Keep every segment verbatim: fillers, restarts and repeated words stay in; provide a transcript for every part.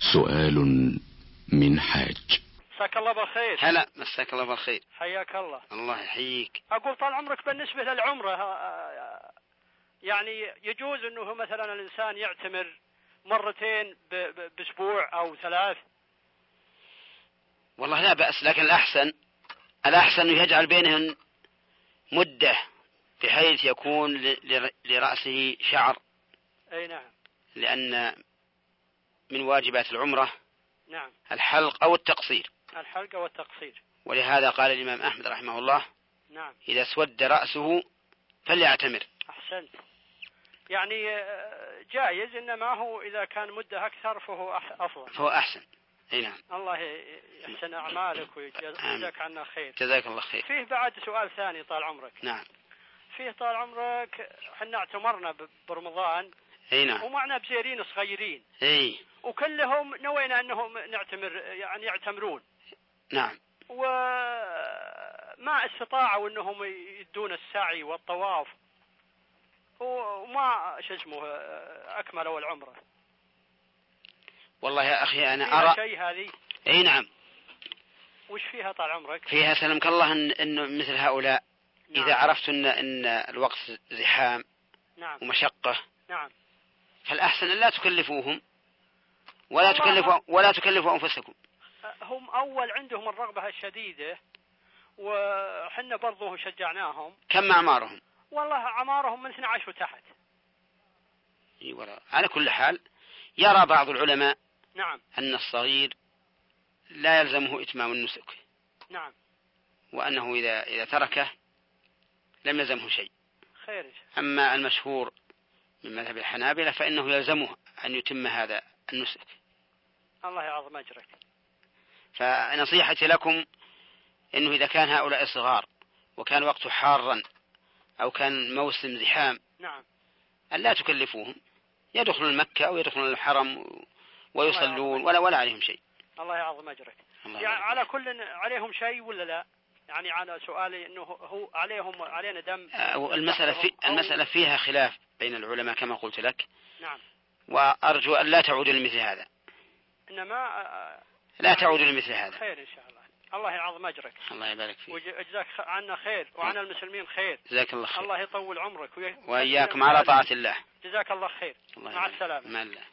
سؤال من حاج. مساك الله بالخير. هلا، مساك الله بالخير. حياك الله. الله يحييك. أقول طال عمرك بالنسبة للعمرة، يعني يجوز أنه مثلا الإنسان يعتمر مرتين بأسبوع أو ثلاث؟ والله لا بأس، لكن الأحسن الأحسن يجعل بينهن مدة بحيث يكون لرأسه شعر. أي نعم. لأن من واجبات العمرة نعم الحلق أو التقصير. الحلق أو التقصير. ولهذا قال الإمام أحمد رحمه الله: نعم، إذا اسود رأسه فليعتمر. أحسنت. يعني جائز، إنما هو إذا كان مدة أكثر فهو أفضل، فهو أحسن. أي نعم. الله يحسن أعمالك ويجزاك عنا خير. جزاك الله خير. فيه بعد سؤال ثاني طال عمرك. نعم. فيه طال عمرك حنا اعتمرنا برمضان. أي نعم. ومعنا بزيرين صغيرين. أي. وكلهم نوينا أنهم نعتمر، يعني يعتمرون. نعم. وما استطاعوا أنهم يدون السعي والطواف، وما شو اسمه أكملوا العمرة. والله يا أخي أنا فيها أرى شيء هذه. أي نعم. وش فيها طال عمرك؟ فيها سلمك الله إن إنه مثل هؤلاء. نعم. إذا عرفت إن إن الوقت زحام. نعم. ومشقة. نعم. فالأحسن أن لا تكلفوهم ولا تكلفوا ولا تكلفوا أنفسكم. هم أول عندهم الرغبة الشديدة، وحنا برضو شجعناهم. كم أعمارهم؟ والله أعمارهم من اثني عشر وتحت. إي والله. على كل حال يرى بعض العلماء نعم أن الصغير لا يلزمه إتمام النسك. نعم. وأنه إذا إذا تركه لم يلزمه شيء. خير. أما المشهور من مذهب الحنابلة فإنه يلزمه أن يتم هذا النسك. الله يعظم أجرك. فنصيحتي لكم إنه إذا كان هؤلاء صغار وكان وقته حارا أو كان موسم زحام، نعم، أن لا تكلفوهم، يدخلون مكة أو يدخلون الحرم ويصلون ولا ولا عليهم شيء. الله يعظم أجرك. يعني على كل عليهم شيء ولا لا؟ يعني على سؤالي إنه هو عليهم علينا دم. المسألة في المسألة فيها خلاف بين العلماء كما قلت لك. نعم. وأرجو أن لا تعود لمثل هذا. إنما لا تعود لمثل هذا. خير إن شاء الله. الله يعظم أجرك. الله يبارك فيك. وجزاك عنا خير وعن المسلمين خير. جزاك الله خير. الله يطول عمرك وإياكم على طاعة الله. جزاك الله خير. الله مع السلامة. مع الله.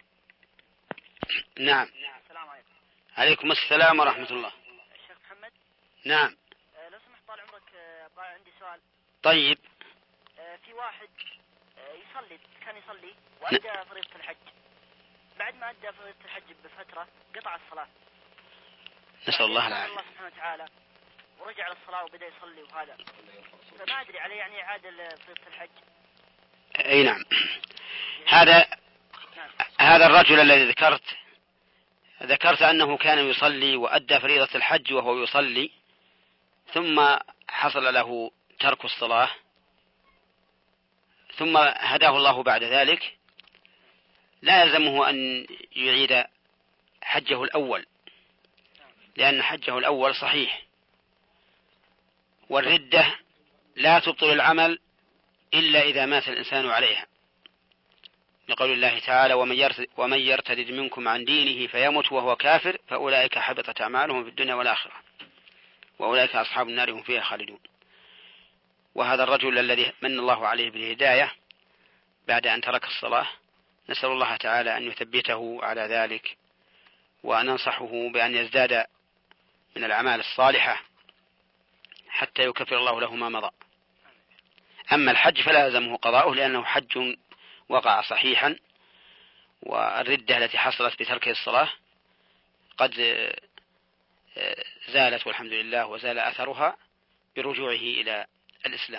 نعم. السلام عليكم. عليكم السلام ورحمة الله. الشيخ محمد. نعم. أه لو سمحت طال عمرك، أبغى عندي سؤال. طيب. أه في واحد أه يصلي، كان يصلي وأدى فريضة الحج. بعد ما أدى فريضة الحج بفترة قطع الصلاة. نسأل الله العافية. الله سبحانه وتعالى ورجع للصلاة وبدأ يصلي وهذا، فما أدري عليه يعني إعادة فريضة الحج. أي نعم. هذا نعم. هذا الرجل الذي ذكرت ذكرت أنه كان يصلي وأدى فريضة الحج وهو يصلي، ثم حصل له ترك الصلاة، ثم هداه الله بعد ذلك، لا يلزمه أن يعيد حجه الأول، لأن حجه الأول صحيح. والردة لا تبطل العمل إلا إذا مات الإنسان عليها، لقول الله تعالى: ومن يرتد منكم عن دينه فيمت وهو كافر فأولئك حبطت أعمالهم في الدنيا والآخرة وأولئك أصحاب النار هم فيها خالدون. وهذا الرجل الذي من الله عليه بالهداية بعد أن ترك الصلاة، نسأل الله تعالى أن يثبته على ذلك، وأن ننصحه بأن يزداد من الأعمال الصالحة حتى يكفر الله له ما مضى. أما الحج فلا يلزمه قضاؤه، لأنه حج وقع صحيحا، والردة التي حصلت بترك الصلاة قد زالت والحمد لله، وزال أثرها برجوعه إلى الإسلام.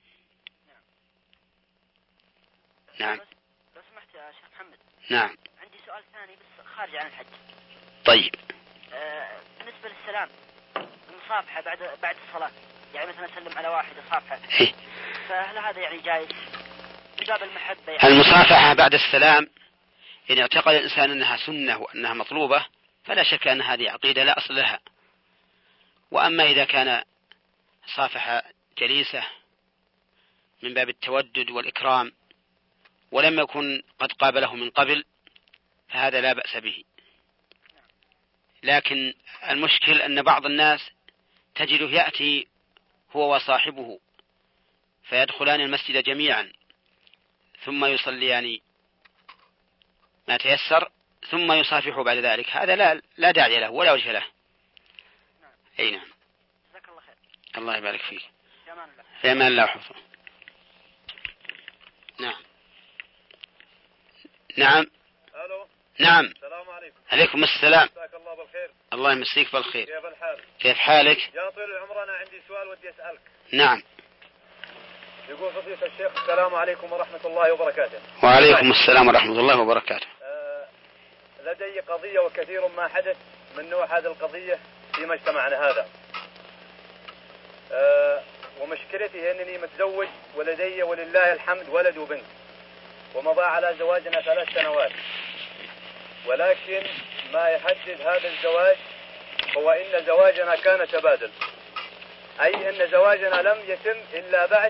نعم. لو سمحت يا شيخ محمد. نعم. عندي سؤال ثاني بس خارج عن الحج. طيب. آه بالنسبة للسلام، المصافحة بعد بعد الصلاة، يعني مثلا أسلم على واحد أصافحه، فهل هذا يعني جائز من باب المحبة؟ يعني المصافحة بعد السلام إن اعتقد الإنسان أنها سنة وأنها مطلوبة فلا شك أن هذه عقيدة لا أصل لها. وأما إذا كان صافح جليسة من باب التودد والإكرام ولم يكن قد قابله من قبل فهذا لا بأس به. لكن المشكل أن بعض الناس تجده يأتي هو وصاحبه فيدخلان المسجد جميعا ثم يصليان ما تيسر ثم يصافحوا بعد ذلك. هذا لا لا داعي له ولا وجه له. أي نعم. جزاك الله خير. الله يبارك فيك. في أمان الله. في أمان الله وحفظه. نعم. نعم. ألو. نعم. السلام عليكم. عليكم السلام. مساك الله بالخير. الله يمسيك بالخير. كيف الحال؟ كيف حالك؟ يا طويل العمر أنا عندي سؤال ودي أسألك. نعم. يقول فضيلة الشيخ السلام عليكم ورحمة الله وبركاته. وعليكم السلام ورحمة الله وبركاته. آه لدي قضية وكثير ما حدث من نوع هذه القضية في مجتمعنا هذا. آه ومشكلتي أنني متزوج ولدي ولله الحمد ولد وبنت، ومضى على زواجنا ثلاث سنوات، ولكن ما يحدد هذا الزواج هو إن زواجنا كان تبادل، أي أن زواجنا لم يتم إلا بعد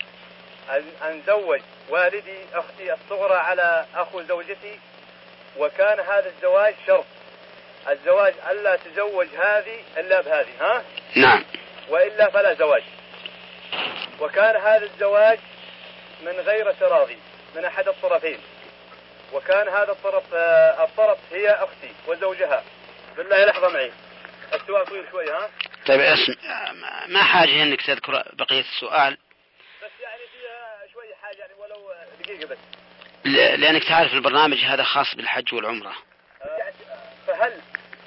أن زوج والدي أختي الصغرى على أخو زوجتي، وكان هذا الزواج شرط، الزواج ألا تزوج هذه إلا بهذه، ها؟ نعم. وإلا فلا زواج. وكان هذا الزواج من غير تراضي من أحد الطرفين، وكان هذا الطرف آه الطرف هي أختي وزوجها. بالله لحظة معي، السؤال طويل شوي، ها؟ طيب اسم ما حاجة أنك تذكر بقية السؤال، بس يعني فيها شوي حاجة يعني ولو دقيقة بس، لأنك تعرف البرنامج هذا خاص بالحج والعمرة. آه فهل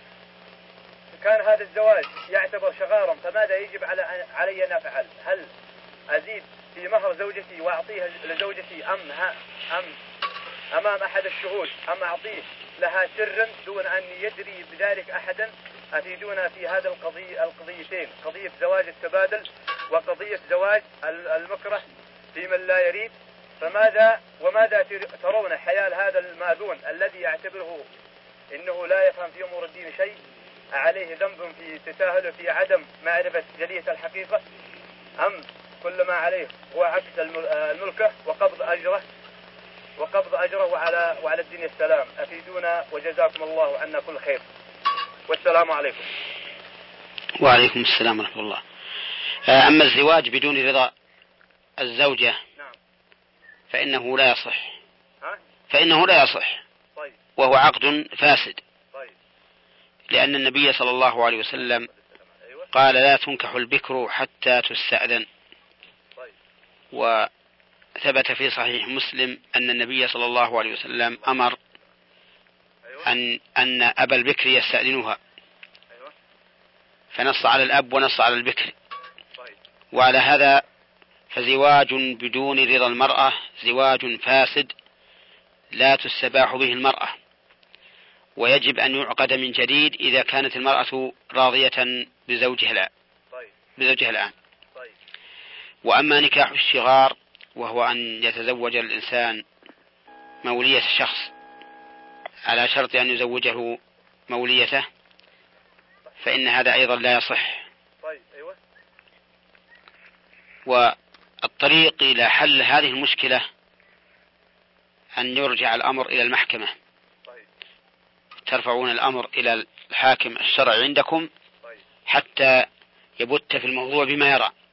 كان هذا الزواج يعتبر شغارا فماذا يجب على علي أن أفعل؟ هل أزيد في مهر زوجتي وأعطيها لزوجتي أم ها أم أمام أحد الشهود أم أعطيه لها سرا دون أن يدري بذلك أحدا؟ أفيدونا في هذا القضية القضيتين، قضية زواج التبادل وقضية زواج المكره في من لا يريد. فماذا وماذا ترون حيال هذا الماذون الذي يعتبره إنه لا يفهم في أمور الدين شيء، عليه ذنب في تساهله في عدم معرفة جلية الحقيقة، أم كل ما عليه هو عكس الملكة وقبض أجره وقبض أجره وعلى وعلى الدين السلام؟ أفيدونا وجزاكم الله عنا كل خير، والسلام عليكم. وعليكم السلام ورحمة الله. أما الزواج بدون رضا الزوجة نعم. فإنه لا يصح. ها؟ فإنه لا يصح. طيب. وهو عقد فاسد. طيب. لأن النبي صلى الله عليه وسلم أيوة. قال لا تنكح البكر حتى تستأذن. طيب. وثبت في صحيح مسلم أن النبي صلى الله عليه وسلم أمر أيوة. أن أن أبا البكر يستأذنها. أيوة. فنص على الأب ونص على البكر. طيب. وعلى هذا فزواج بدون رضا المرأة زواج فاسد لا تستباح به المرأة، ويجب أن يعقد من جديد إذا كانت المرأة راضية بزوجها الآن. طيب. بزوجها الآن. طيب. وأما نكاح الشغار وهو أن يتزوج الإنسان مولية شخص على شرط أن يزوجه موليته، فإن هذا أيضا لا يصح. طيب. أيوة. والطريق إلى حل هذه المشكلة أن يرجع الأمر إلى المحكمة. طيب. ترفعون الأمر إلى الحاكم الشرعي عندكم طيب. حتى يبت في الموضوع بما يرى.